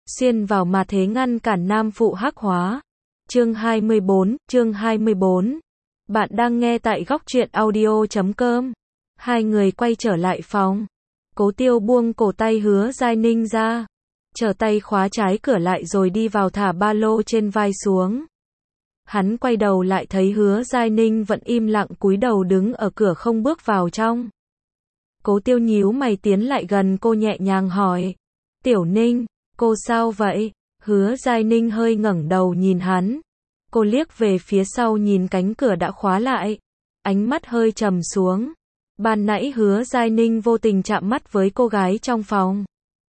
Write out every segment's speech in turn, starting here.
xuyên vào mà thế ngăn cản nam phụ hắc hóa. Chương 24. Bạn đang nghe tại góc truyện audio.com. Hai người quay trở lại phòng. Cố Tiêu buông cổ tay Hứa Giai Ninh ra, trở tay khóa trái cửa lại rồi đi vào thả ba lô trên vai xuống. Hắn quay đầu lại thấy Hứa Giai Ninh vẫn im lặng cúi đầu đứng ở cửa không bước vào trong. Cố Tiêu nhíu mày tiến lại gần cô nhẹ nhàng hỏi. Tiểu Ninh, cô sao vậy? Hứa Giai Ninh hơi ngẩng đầu nhìn hắn. Cô liếc về phía sau nhìn cánh cửa đã khóa lại. Ánh mắt hơi trầm xuống. Ban nãy Hứa Giai Ninh vô tình chạm mắt với cô gái trong phòng.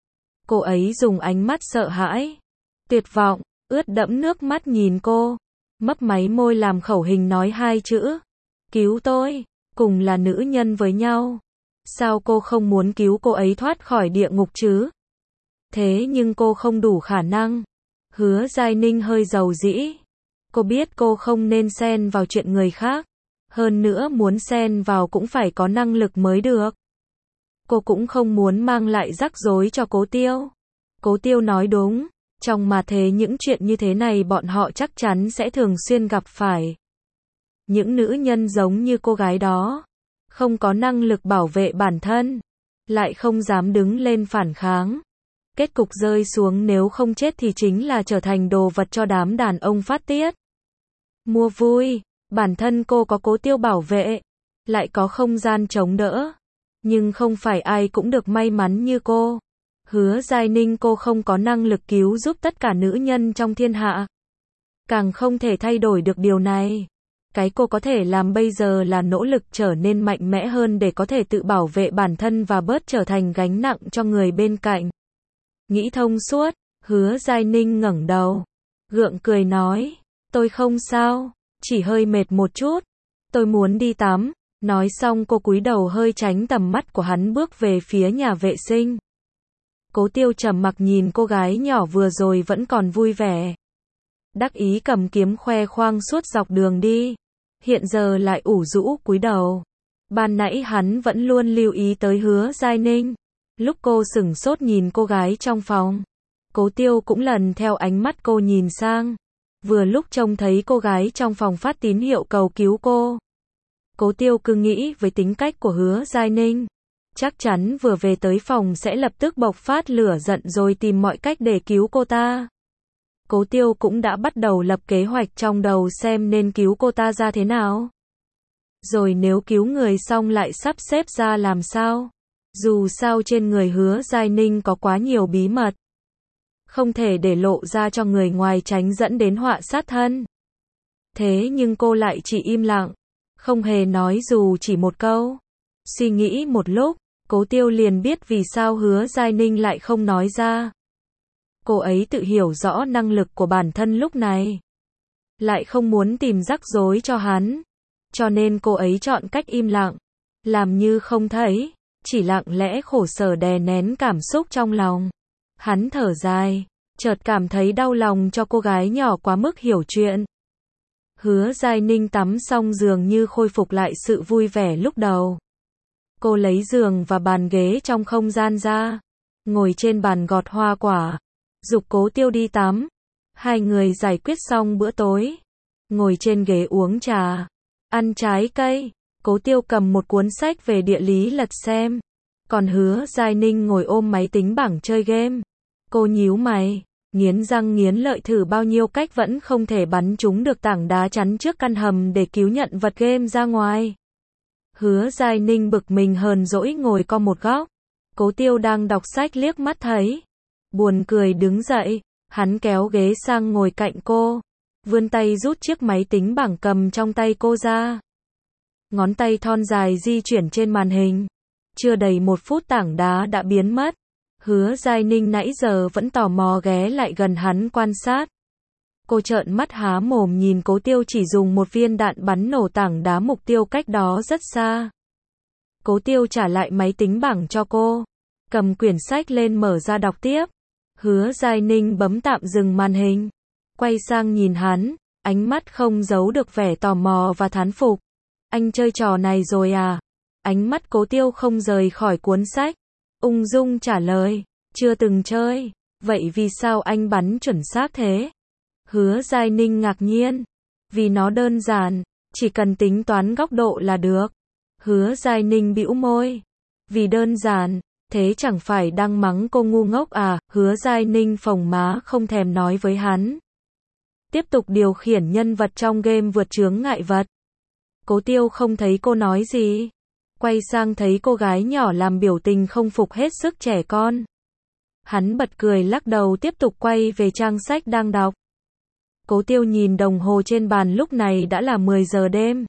Cô ấy dùng ánh mắt sợ hãi, tuyệt vọng, ướt đẫm nước mắt nhìn cô. Mấp máy môi làm khẩu hình nói hai chữ. Cứu tôi, cùng là nữ nhân với nhau. Sao cô không muốn cứu cô ấy thoát khỏi địa ngục chứ? Thế nhưng cô không đủ khả năng. Hứa Giai Ninh hơi dầu dĩ. Cô biết cô không nên xen vào chuyện người khác. Hơn nữa muốn xen vào cũng phải có năng lực mới được. Cô cũng không muốn mang lại rắc rối cho Cố Tiêu. Cố Tiêu nói đúng. Trong mà thế những chuyện như thế này bọn họ chắc chắn sẽ thường xuyên gặp phải. Những nữ nhân giống như cô gái đó, không có năng lực bảo vệ bản thân, lại không dám đứng lên phản kháng. Kết cục rơi xuống nếu không chết thì chính là trở thành đồ vật cho đám đàn ông phát tiết. Mua vui, bản thân cô có Cố Tiêu bảo vệ, lại có không gian chống đỡ. Nhưng không phải ai cũng được may mắn như cô. Hứa Giai Ninh cô không có năng lực cứu giúp tất cả nữ nhân trong thiên hạ. Càng không thể thay đổi được điều này. Cái cô có thể làm bây giờ là nỗ lực trở nên mạnh mẽ hơn để có thể tự bảo vệ bản thân và bớt trở thành gánh nặng cho người bên cạnh. Nghĩ thông suốt, Hứa Giai Ninh ngẩng đầu, gượng cười nói, tôi không sao, chỉ hơi mệt một chút, tôi muốn đi tắm. Nói xong cô cúi đầu hơi tránh tầm mắt của hắn bước về phía nhà vệ sinh. Cố Tiêu trầm mặc nhìn cô gái nhỏ vừa rồi vẫn còn vui vẻ, đắc ý cầm kiếm khoe khoang suốt dọc đường đi, hiện giờ lại ủ rũ cúi đầu. Ban nãy hắn vẫn luôn lưu ý tới Hứa Giai Ninh. Lúc cô sửng sốt nhìn cô gái trong phòng, Cố Tiêu cũng lần theo ánh mắt cô nhìn sang. Vừa lúc trông thấy cô gái trong phòng phát tín hiệu cầu cứu cô. Cố Tiêu cứ nghĩ với tính cách của Hứa Giai Ninh, chắc chắn vừa về tới phòng sẽ lập tức bộc phát lửa giận rồi tìm mọi cách để cứu cô ta. Cố Tiêu cũng đã bắt đầu lập kế hoạch trong đầu xem nên cứu cô ta ra thế nào. Rồi nếu cứu người xong lại sắp xếp ra làm sao. Dù sao trên người Hứa Giai Ninh có quá nhiều bí mật, không thể để lộ ra cho người ngoài tránh dẫn đến họa sát thân. Thế nhưng cô lại chỉ im lặng, không hề nói dù chỉ một câu. Suy nghĩ một lúc, Cố Tiêu liền biết vì sao Hứa Giai Ninh lại không nói ra. Cô ấy tự hiểu rõ năng lực của bản thân lúc này, lại không muốn tìm rắc rối cho hắn. Cho nên cô ấy chọn cách im lặng, làm như không thấy, chỉ lặng lẽ khổ sở đè nén cảm xúc trong lòng. Hắn thở dài, chợt cảm thấy đau lòng cho cô gái nhỏ quá mức hiểu chuyện. Hứa Giai Ninh tắm xong dường như khôi phục lại sự vui vẻ lúc đầu. Cô lấy giường và bàn ghế trong không gian ra, ngồi trên bàn gọt hoa quả, giục Cố Tiêu đi tắm. Hai người giải quyết xong bữa tối, ngồi trên ghế uống trà, ăn trái cây. Cố Tiêu cầm một cuốn sách về địa lý lật xem, còn Hứa Giai Ninh ngồi ôm máy tính bảng chơi game. Cô nhíu mày, nghiến răng nghiến lợi thử bao nhiêu cách vẫn không thể bắn trúng được tảng đá chắn trước căn hầm để cứu nhận vật game ra ngoài. Hứa Giai Ninh bực mình hờn dỗi ngồi co một góc. Cố Tiêu đang đọc sách liếc mắt thấy, buồn cười đứng dậy, hắn kéo ghế sang ngồi cạnh cô, vươn tay rút chiếc máy tính bảng cầm trong tay cô ra. Ngón tay thon dài di chuyển trên màn hình. Chưa đầy 1 phút tảng đá đã biến mất. Hứa Giai Ninh nãy giờ vẫn tò mò ghé lại gần hắn quan sát. Cô trợn mắt há mồm nhìn Cố Tiêu chỉ dùng một viên đạn bắn nổ tảng đá mục tiêu cách đó rất xa. Cố Tiêu trả lại máy tính bảng cho cô, cầm quyển sách lên mở ra đọc tiếp. Hứa Giai Ninh bấm tạm dừng màn hình, quay sang nhìn hắn, ánh mắt không giấu được vẻ tò mò và thán phục. Anh chơi trò này rồi à? Ánh mắt Cố Tiêu không rời khỏi cuốn sách, ung dung trả lời, chưa từng chơi. Vậy vì sao anh bắn chuẩn xác thế? Hứa Giai Ninh ngạc nhiên. Vì nó đơn giản, chỉ cần tính toán góc độ là được. Hứa Giai Ninh bĩu môi. Vì đơn giản, thế chẳng phải đang mắng cô ngu ngốc à? Hứa Giai Ninh phồng má không thèm nói với hắn. Tiếp tục điều khiển nhân vật trong game vượt chướng ngại vật. Cố Tiêu không thấy cô nói gì. Quay sang thấy cô gái nhỏ làm biểu tình không phục hết sức trẻ con. Hắn bật cười lắc đầu tiếp tục quay về trang sách đang đọc. Cố Tiêu nhìn đồng hồ trên bàn lúc này đã là 10 giờ đêm.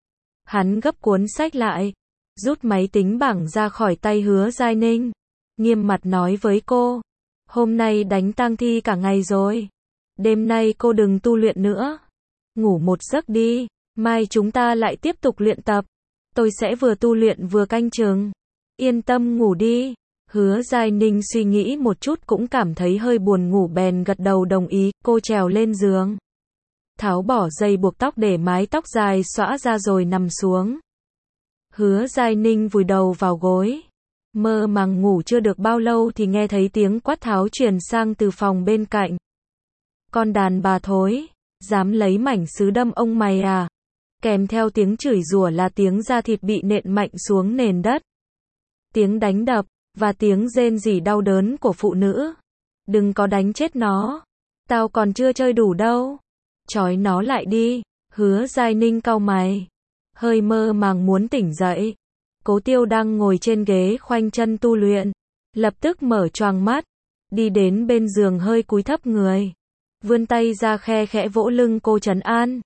Hắn gấp cuốn sách lại, rút máy tính bảng ra khỏi tay Hứa Giai Ninh. Nghiêm mặt nói với cô. Hôm nay đánh tang thi cả ngày rồi. Đêm nay cô đừng tu luyện nữa. Ngủ một giấc đi, mai chúng ta lại tiếp tục luyện tập. Tôi sẽ vừa tu luyện vừa canh chừng. Yên tâm ngủ đi. Hứa Giai Ninh suy nghĩ một chút cũng cảm thấy hơi buồn ngủ bèn gật đầu đồng ý. Cô trèo lên giường, tháo bỏ dây buộc tóc để mái tóc dài xõa ra rồi nằm xuống. Hứa Giai Ninh vùi đầu vào gối. Mơ màng ngủ chưa được bao lâu thì nghe thấy tiếng quát tháo truyền sang từ phòng bên cạnh. Con đàn bà thối, dám lấy mảnh sứ đâm ông mày à? Kèm theo tiếng chửi rủa là tiếng da thịt bị nện mạnh xuống nền đất. Tiếng đánh đập, và tiếng rên rỉ đau đớn của phụ nữ. Đừng có đánh chết nó. Tao còn chưa chơi đủ đâu. Trói nó lại đi. Hứa Giai Ninh cau mày. Hơi mơ màng muốn tỉnh dậy. Cố Tiêu đang ngồi trên ghế khoanh chân tu luyện. Lập tức mở choàng mắt. Đi đến bên giường hơi cúi thấp người. Vươn tay ra khe khẽ vỗ lưng cô trấn an.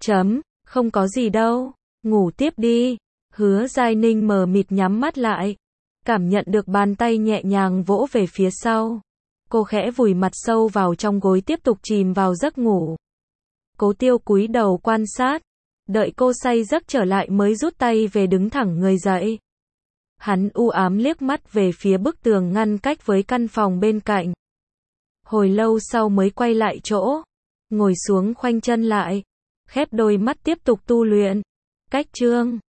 Không có gì đâu. Ngủ tiếp đi. Hứa Giai Ninh mờ mịt nhắm mắt lại. Cảm nhận được bàn tay nhẹ nhàng vỗ về phía sau. Cô khẽ vùi mặt sâu vào trong gối tiếp tục chìm vào giấc ngủ. Cố Tiêu cúi đầu quan sát. Đợi cô say giấc trở lại mới rút tay về đứng thẳng người dậy. Hắn u ám liếc mắt về phía bức tường ngăn cách với căn phòng bên cạnh. Hồi lâu sau mới quay lại chỗ. Ngồi xuống khoanh chân lại. Khép đôi mắt tiếp tục tu luyện. Cách chương